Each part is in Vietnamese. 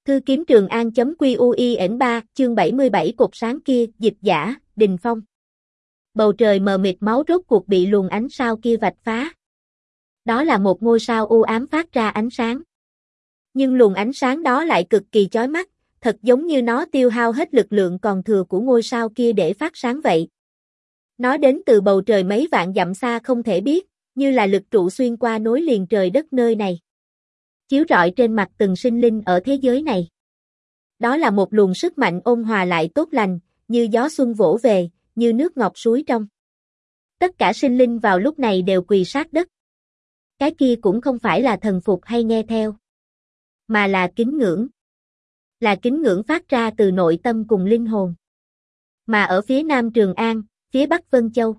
Thư kiếm Trường An.QUIN3, chương 77 cột sáng kia, dịch giả, Đình Phong. Bầu trời mờ mịt máu rốt cuộc bị luồng ánh sao kia vạch phá. Đó là một ngôi sao u ám phát ra ánh sáng. Nhưng luồng ánh sáng đó lại cực kỳ chói mắt, thật giống như nó tiêu hao hết lực lượng còn thừa của ngôi sao kia để phát sáng vậy. Nó đến từ bầu trời mấy vạn dặm xa không thể biết, như là lực trụ xuyên qua nối liền trời đất nơi này, chiếu rọi trên mặt từng sinh linh ở thế giới này. Đó là một luồng sức mạnh ôn hòa lại tốt lành, như gió xuân vỗ về, như nước ngọc suối trong. Tất cả sinh linh vào lúc này đều quỳ sát đất. Cái kia cũng không phải là thần phục hay nghe theo, mà là kính ngưỡng. Là kính ngưỡng phát ra từ nội tâm cùng linh hồn. Mà ở phía nam Trường An, phía bắc Vân Châu,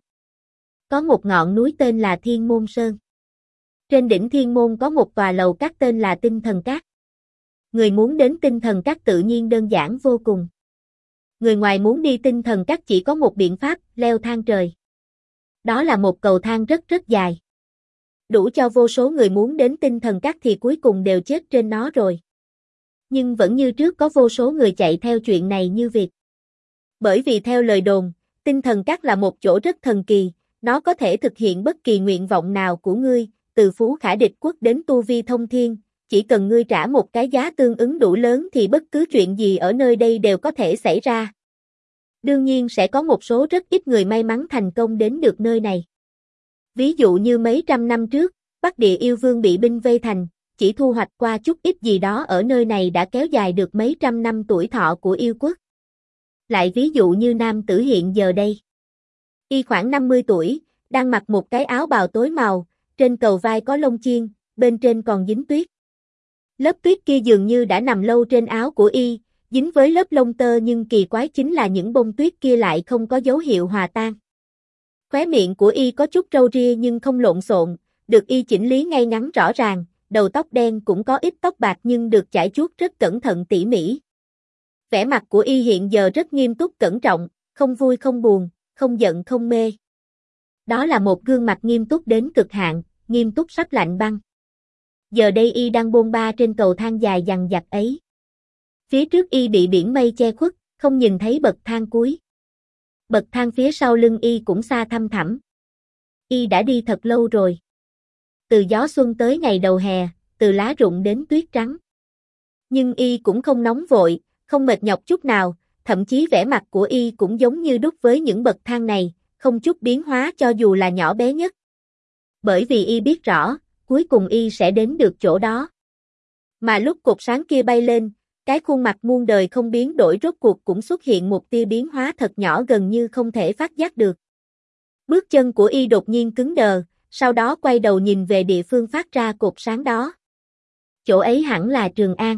có một ngọn núi tên là Thiên Môn Sơn. Trên đỉnh Thiên Môn có một tòa lầu các tên là Tinh Thần Các. Người muốn đến Tinh Thần Các tự nhiên đơn giản vô cùng. Người ngoài muốn đi Tinh Thần Các chỉ có một biện pháp, leo thang trời. Đó là một cầu thang rất rất dài. Đủ cho vô số người muốn đến Tinh Thần Các thì cuối cùng đều chết trên nó rồi. Nhưng vẫn như trước có vô số người chạy theo chuyện này như việc. Bởi vì theo lời đồn, Tinh Thần Các là một chỗ rất thần kỳ, nó có thể thực hiện bất kỳ nguyện vọng nào của ngươi, từ phú khả địch quốc đến tu vi thông thiên, chỉ cần ngươi trả một cái giá tương ứng đủ lớn thì bất cứ chuyện gì ở nơi đây đều có thể xảy ra. Đương nhiên sẽ có một số rất ít người may mắn thành công đến được nơi này. Ví dụ như mấy trăm năm trước, Bắc Địa Yêu Vương bị binh vây thành, chỉ thu hoạch qua chút ít gì đó ở nơi này đã kéo dài được mấy trăm năm tuổi thọ của yêu quốc. Lại ví dụ như nam tử hiện giờ đây. Y khoảng 50 tuổi, đang mặc một cái áo bào tối màu, trên cầu vai có lông chiên, bên trên còn dính tuyết. Lớp tuyết kia dường như đã nằm lâu trên áo của y, dính với lớp lông tơ nhưng kỳ quái chính là những bông tuyết kia lại không có dấu hiệu hòa tan. Khóe miệng của y có chút râu ria nhưng không lộn xộn, được y chỉnh lý ngay ngắn rõ ràng, đầu tóc đen cũng có ít tóc bạc nhưng được chải chuốt rất cẩn thận tỉ mỉ. Vẻ mặt của y hiện giờ rất nghiêm túc cẩn trọng, không vui không buồn, không giận không mê. Đó là một gương mặt nghiêm túc đến cực hạn, nghiêm túc sắp lạnh băng. Giờ đây y đang bôn ba trên cầu thang dài dằng dặc ấy. Phía trước y bị biển mây che khuất, không nhìn thấy bậc thang cuối. Bậc thang phía sau lưng y cũng xa thăm thẳm. Y đã đi thật lâu rồi. Từ gió xuân tới ngày đầu hè, từ lá rụng đến tuyết trắng. Nhưng y cũng không nóng vội, không mệt nhọc chút nào, thậm chí vẻ mặt của y cũng giống như đúc với những bậc thang này, không chút biến hóa cho dù là nhỏ bé nhất. Bởi vì y biết rõ, cuối cùng y sẽ đến được chỗ đó. Mà lúc cột sáng kia bay lên, cái khuôn mặt muôn đời không biến đổi rốt cuộc cũng xuất hiện một tia biến hóa thật nhỏ gần như không thể phát giác được. Bước chân của y đột nhiên cứng đờ, sau đó quay đầu nhìn về địa phương phát ra cột sáng đó. Chỗ ấy hẳn là Trường An.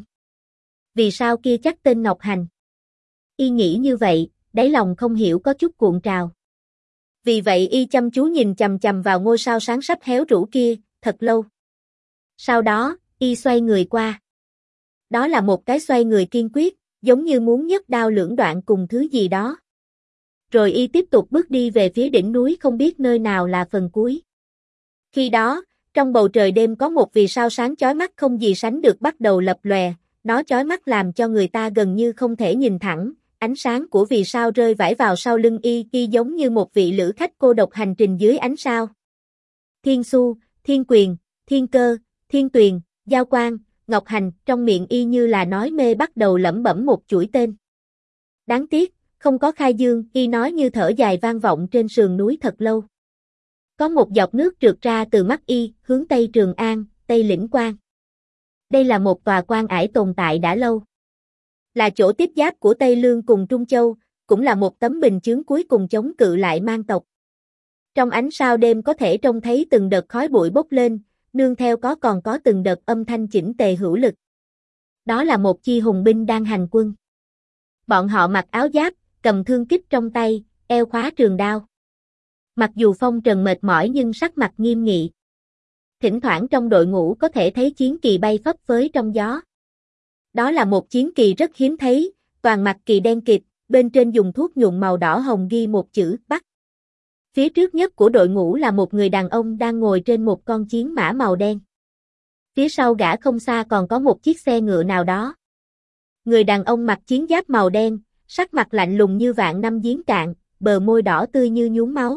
Vì sao kia chắc tên Ngọc Hành? Y nghĩ như vậy, đáy lòng không hiểu có chút cuộn trào. Vì vậy y chăm chú nhìn chằm chằm vào ngôi sao sáng sắp héo rũ kia, thật lâu. Sau đó, y xoay người qua. Đó là một cái xoay người kiên quyết, giống như muốn nhất đao lưỡng đoạn cùng thứ gì đó. Rồi y tiếp tục bước đi về phía đỉnh núi không biết nơi nào là phần cuối. Khi đó, trong bầu trời đêm có một vì sao sáng chói mắt không gì sánh được bắt đầu lập lòe, nó chói mắt làm cho người ta gần như không thể nhìn thẳng. Ánh sáng của vì sao rơi vãi vào sau lưng y giống như một vị lữ khách cô độc hành trình dưới ánh sao. Thiên Xu, Thiên Quyền, Thiên Cơ, Thiên Tuyền, Giao Quang, Ngọc Hành, trong miệng y như là nói mê bắt đầu lẩm bẩm một chuỗi tên. Đáng tiếc, không có khai dương, y nói như thở dài vang vọng trên sườn núi thật lâu. Có một giọt nước trượt ra từ mắt y, hướng Tây Trường An, Tây Lĩnh Quan. Đây là một tòa quan ải tồn tại đã lâu. Là chỗ tiếp giáp của Tây Lương cùng Trung Châu, cũng là một tấm bình chướng cuối cùng chống cự lại Man tộc. Trong ánh sao đêm có thể trông thấy từng đợt khói bụi bốc lên, nương theo còn có từng đợt âm thanh chỉnh tề hữu lực. Đó là một chi hùng binh đang hành quân. Bọn họ mặc áo giáp, cầm thương kích trong tay, eo khóa trường đao. Mặc dù phong trần mệt mỏi nhưng sắc mặt nghiêm nghị. Thỉnh thoảng trong đội ngũ có thể thấy chiến kỳ bay phấp phới trong gió. Đó là một chiến kỳ rất hiếm thấy, toàn mặt kỳ đen kịt, bên trên dùng thuốc nhuộm màu đỏ hồng ghi một chữ Bắc. Phía trước nhất của đội ngũ là một người đàn ông đang ngồi trên một con chiến mã màu đen. Phía sau gã không xa còn có một chiếc xe ngựa nào đó. Người đàn ông mặc chiến giáp màu đen, sắc mặt lạnh lùng như vạn năm giếng cạn, bờ môi đỏ tươi như nhuốm máu.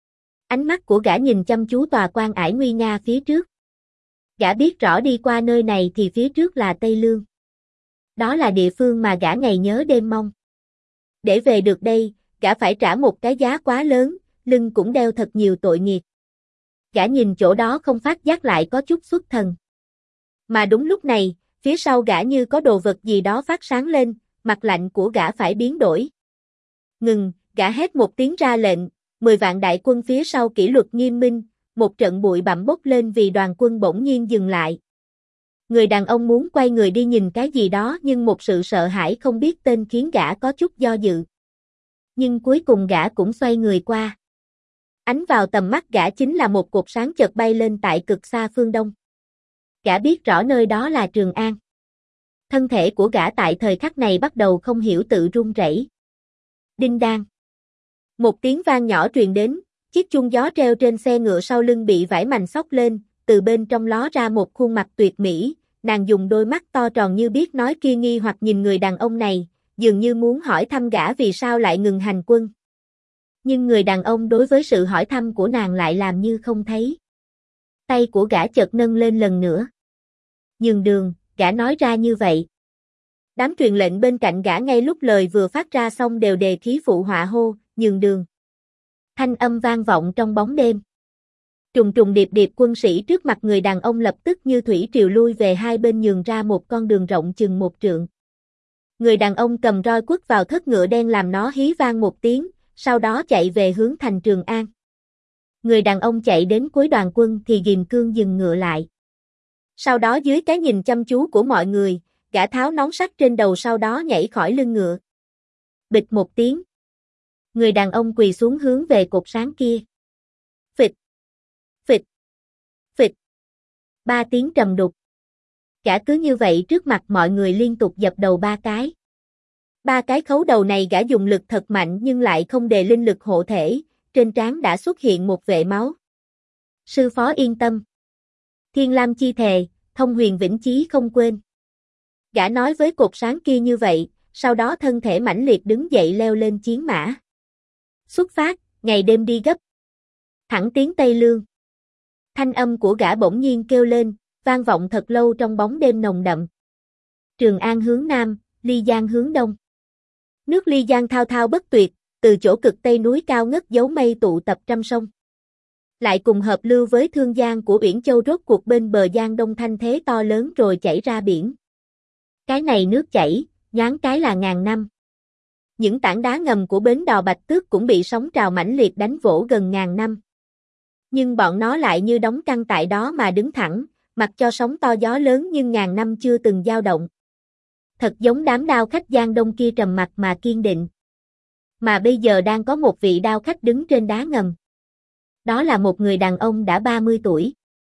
Ánh mắt của gã nhìn chăm chú tòa quan ải nguy nga phía trước. Gã biết rõ đi qua nơi này thì phía trước là Tây Lương. Đó là địa phương mà gã ngày nhớ đêm mong. Để về được đây, gã phải trả một cái giá quá lớn, lưng cũng đeo thật nhiều tội nghiệp. Gã nhìn chỗ đó không phát giác lại có chút xuất thần. Mà đúng lúc này, phía sau gã như có đồ vật gì đó phát sáng lên, mặt lạnh của gã phải biến đổi. Ngừng, gã hét một tiếng ra lệnh, 10 vạn đại quân phía sau kỷ luật nghiêm minh, một trận bụi bặm bốc lên vì đoàn quân bỗng nhiên dừng lại. Người đàn ông muốn quay người đi nhìn cái gì đó nhưng một sự sợ hãi không biết tên khiến gã có chút do dự. Nhưng cuối cùng gã cũng xoay người qua. Ánh vào tầm mắt gã chính là một cột sáng chợt bay lên tại cực xa phương đông. Gã biết rõ nơi đó là Trường An. Thân thể của gã tại thời khắc này bắt đầu không hiểu tự run rẩy. Đinh đan. Một tiếng vang nhỏ truyền đến, chiếc chuông gió treo trên xe ngựa sau lưng bị vải mành xốc lên, từ bên trong ló ra một khuôn mặt tuyệt mỹ, nàng dùng đôi mắt to tròn như biết nói kia nghi hoặc nhìn người đàn ông này, dường như muốn hỏi thăm gã vì sao lại ngừng hành quân. Nhưng người đàn ông đối với sự hỏi thăm của nàng lại làm như không thấy. Tay của gã chợt nâng lên lần nữa. Nhường đường, gã nói ra như vậy. Đám truyền lệnh bên cạnh gã ngay lúc lời vừa phát ra xong đều đề khí phụ họa hô, nhường đường. Thanh âm vang vọng trong bóng đêm. Trùng trùng điệp điệp quân sĩ trước mặt người đàn ông lập tức như thủy triều lui về hai bên nhường ra một con đường rộng chừng 1 trượng. Người đàn ông cầm roi quất vào thớt ngựa đen làm nó hí vang một tiếng, sau đó chạy về hướng thành Trường An. Người đàn ông chạy đến cuối đoàn quân thì ghim cương dừng ngựa lại. Sau đó dưới cái nhìn chăm chú của mọi người, gã tháo nón sắt trên đầu sau đó nhảy khỏi lưng ngựa. Bịch một tiếng. Người đàn ông quỳ xuống hướng về cột sáng kia. Phịch, phịch, phịch. 3 tiếng trầm đục. Gã cứ như vậy trước mặt mọi người liên tục dập đầu 3 cái. 3 cái khấu đầu này gã dùng lực thật mạnh nhưng lại không đề linh lực hộ thể, trên trán đã xuất hiện một vệt máu. Sư phó yên tâm. Thiên Lam chi thề, Thông Huyền vĩnh chí không quên. Gã nói với cột sáng kia như vậy, sau đó thân thể mãnh liệt đứng dậy leo lên chiến mã. Xuất phát, ngày đêm đi gấp. Thẳng tiến Tây Lương. Thanh âm của gã bỗng nhiên kêu lên, vang vọng thật lâu trong bóng đêm nồng đậm. Trường An hướng Nam, Ly Giang hướng Đông. Nước Ly Giang thao thao bất tuyệt, từ chỗ cực Tây núi cao ngất dấu mây tụ tập trăm sông. Lại cùng hợp lưu với Thương Giang của Uyển Châu rốt cuộc bên bờ Giang Đông thanh thế to lớn rồi chảy ra biển. Cái này nước chảy, nhoáng cái là ngàn năm. Những tảng đá ngầm của bến đò Bạch Tước cũng bị sóng trào mãnh liệt đánh vỗ gần ngàn năm. Nhưng bọn nó lại như đóng căng tại đó mà đứng thẳng, mặc cho sóng to gió lớn nhưng ngàn năm chưa từng dao động. Thật giống đám đao khách Giang Đông kia trầm mặc mà kiên định. Mà bây giờ đang có một vị đao khách đứng trên đá ngầm. Đó là một người đàn ông đã 30 tuổi.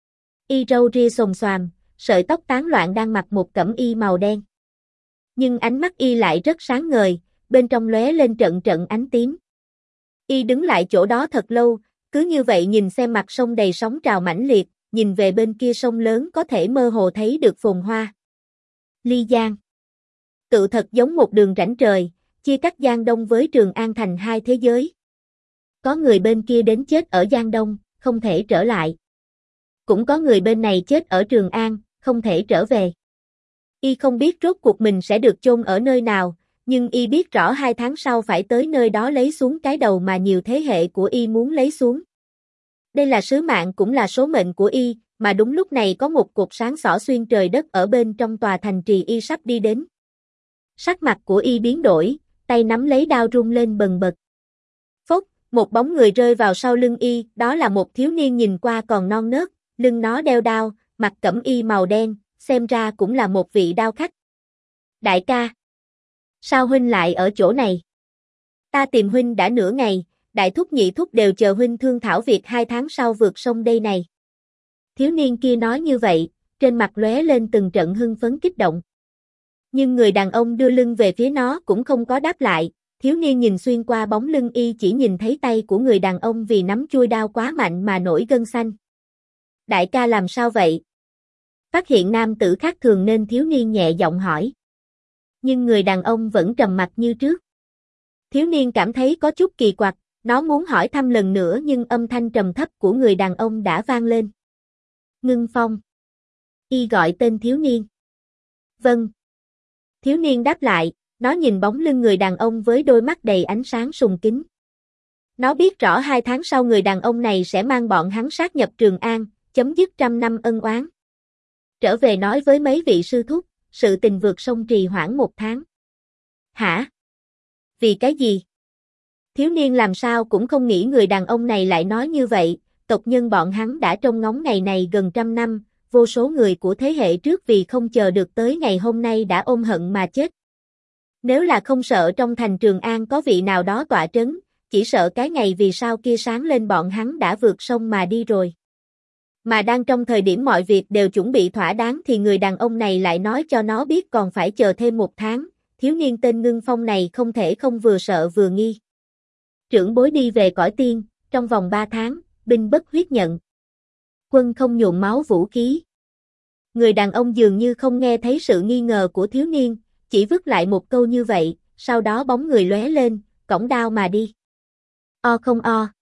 Y râu ria xồm xoàm, sợi tóc tán loạn đang mặc một cẩm y màu đen. Nhưng ánh mắt y lại rất sáng ngời, bên trong lóe lên trận trận ánh tím. Y đứng lại chỗ đó thật lâu, cứ như vậy nhìn xem mặt sông đầy sóng trào mãnh liệt, nhìn về bên kia sông lớn có thể mơ hồ thấy được phồn hoa. Ly Giang. Tự thật giống một đường rãnh trời, chia cắt Giang Đông với Trường An thành hai thế giới. Có người bên kia đến chết ở Giang Đông, không thể trở lại. Cũng có người bên này chết ở Trường An, không thể trở về. Y không biết rốt cuộc mình sẽ được chôn ở nơi nào, nhưng Y biết rõ 2 tháng sau phải tới nơi đó lấy xuống cái đầu mà nhiều thế hệ của Y muốn lấy xuống. Đây là sứ mạng cũng là số mệnh của Y, mà đúng lúc này có một cột sáng xỏ xuyên trời đất ở bên trong tòa thành trì Y sắp đi đến. Sắc mặt của Y biến đổi, tay nắm lấy đao rung lên bần bật. Phốc, một bóng người rơi vào sau lưng Y, đó là một thiếu niên nhìn qua còn non nớt, lưng nó đeo đao, mặc cẩm y màu đen, xem ra cũng là một vị đao khách. Đại ca, sao huynh lại ở chỗ này? Ta tìm huynh đã nửa ngày, đại thúc nhị thúc đều chờ huynh thương thảo việc 2 tháng sau vượt sông đây này. Thiếu niên kia nói như vậy, trên mặt lóe lên từng trận hưng phấn kích động. Nhưng người đàn ông đưa lưng về phía nó cũng không có đáp lại, thiếu niên nhìn xuyên qua bóng lưng Y chỉ nhìn thấy tay của người đàn ông vì nắm chuôi đao quá mạnh mà nổi gân xanh. Đại ca làm sao vậy? Phát hiện nam tử khác thường nên thiếu niên nhẹ giọng hỏi. Nhưng người đàn ông vẫn trầm mặc như trước. Thiếu niên cảm thấy có chút kỳ quặc, nó muốn hỏi thăm lần nữa nhưng âm thanh trầm thấp của người đàn ông đã vang lên. Ngưng Phong. Y gọi tên thiếu niên. Vâng. Thiếu niên đáp lại, nó nhìn bóng lưng người đàn ông với đôi mắt đầy ánh sáng sùng kính. Nó biết rõ 2 tháng sau người đàn ông này sẽ mang bọn hắn sát nhập Trường An, chấm dứt 100 năm ân oán. Trở về nói với mấy vị sư thúc, sự tình vượt sông trì hoãn 1 tháng. Hả? Vì cái gì? Thiếu niên làm sao cũng không nghĩ người đàn ông này lại nói như vậy, tộc nhân bọn hắn đã trông ngóng ngày này gần 100 năm, vô số người của thế hệ trước vì không chờ được tới ngày hôm nay đã ôm hận mà chết. Nếu là không sợ trong thành Trường An có vị nào đó tọa trấn, chỉ sợ cái ngày vì sao kia sáng lên bọn hắn đã vượt sông mà đi rồi. Mà đang trong thời điểm mọi việc đều chuẩn bị thỏa đáng thì người đàn ông này lại nói cho nó biết còn phải chờ thêm 1 tháng, thiếu niên tên Ngưng Phong này không thể không vừa sợ vừa nghi. Trưởng bối đi về cõi tiên, trong vòng 3 tháng, binh bất huyết nhận. Quân không nhuộm máu vũ khí. Người đàn ông dường như không nghe thấy sự nghi ngờ của thiếu niên, chỉ vứt lại một câu như vậy, sau đó bóng người lóe lên, cõng đao mà đi. O không o.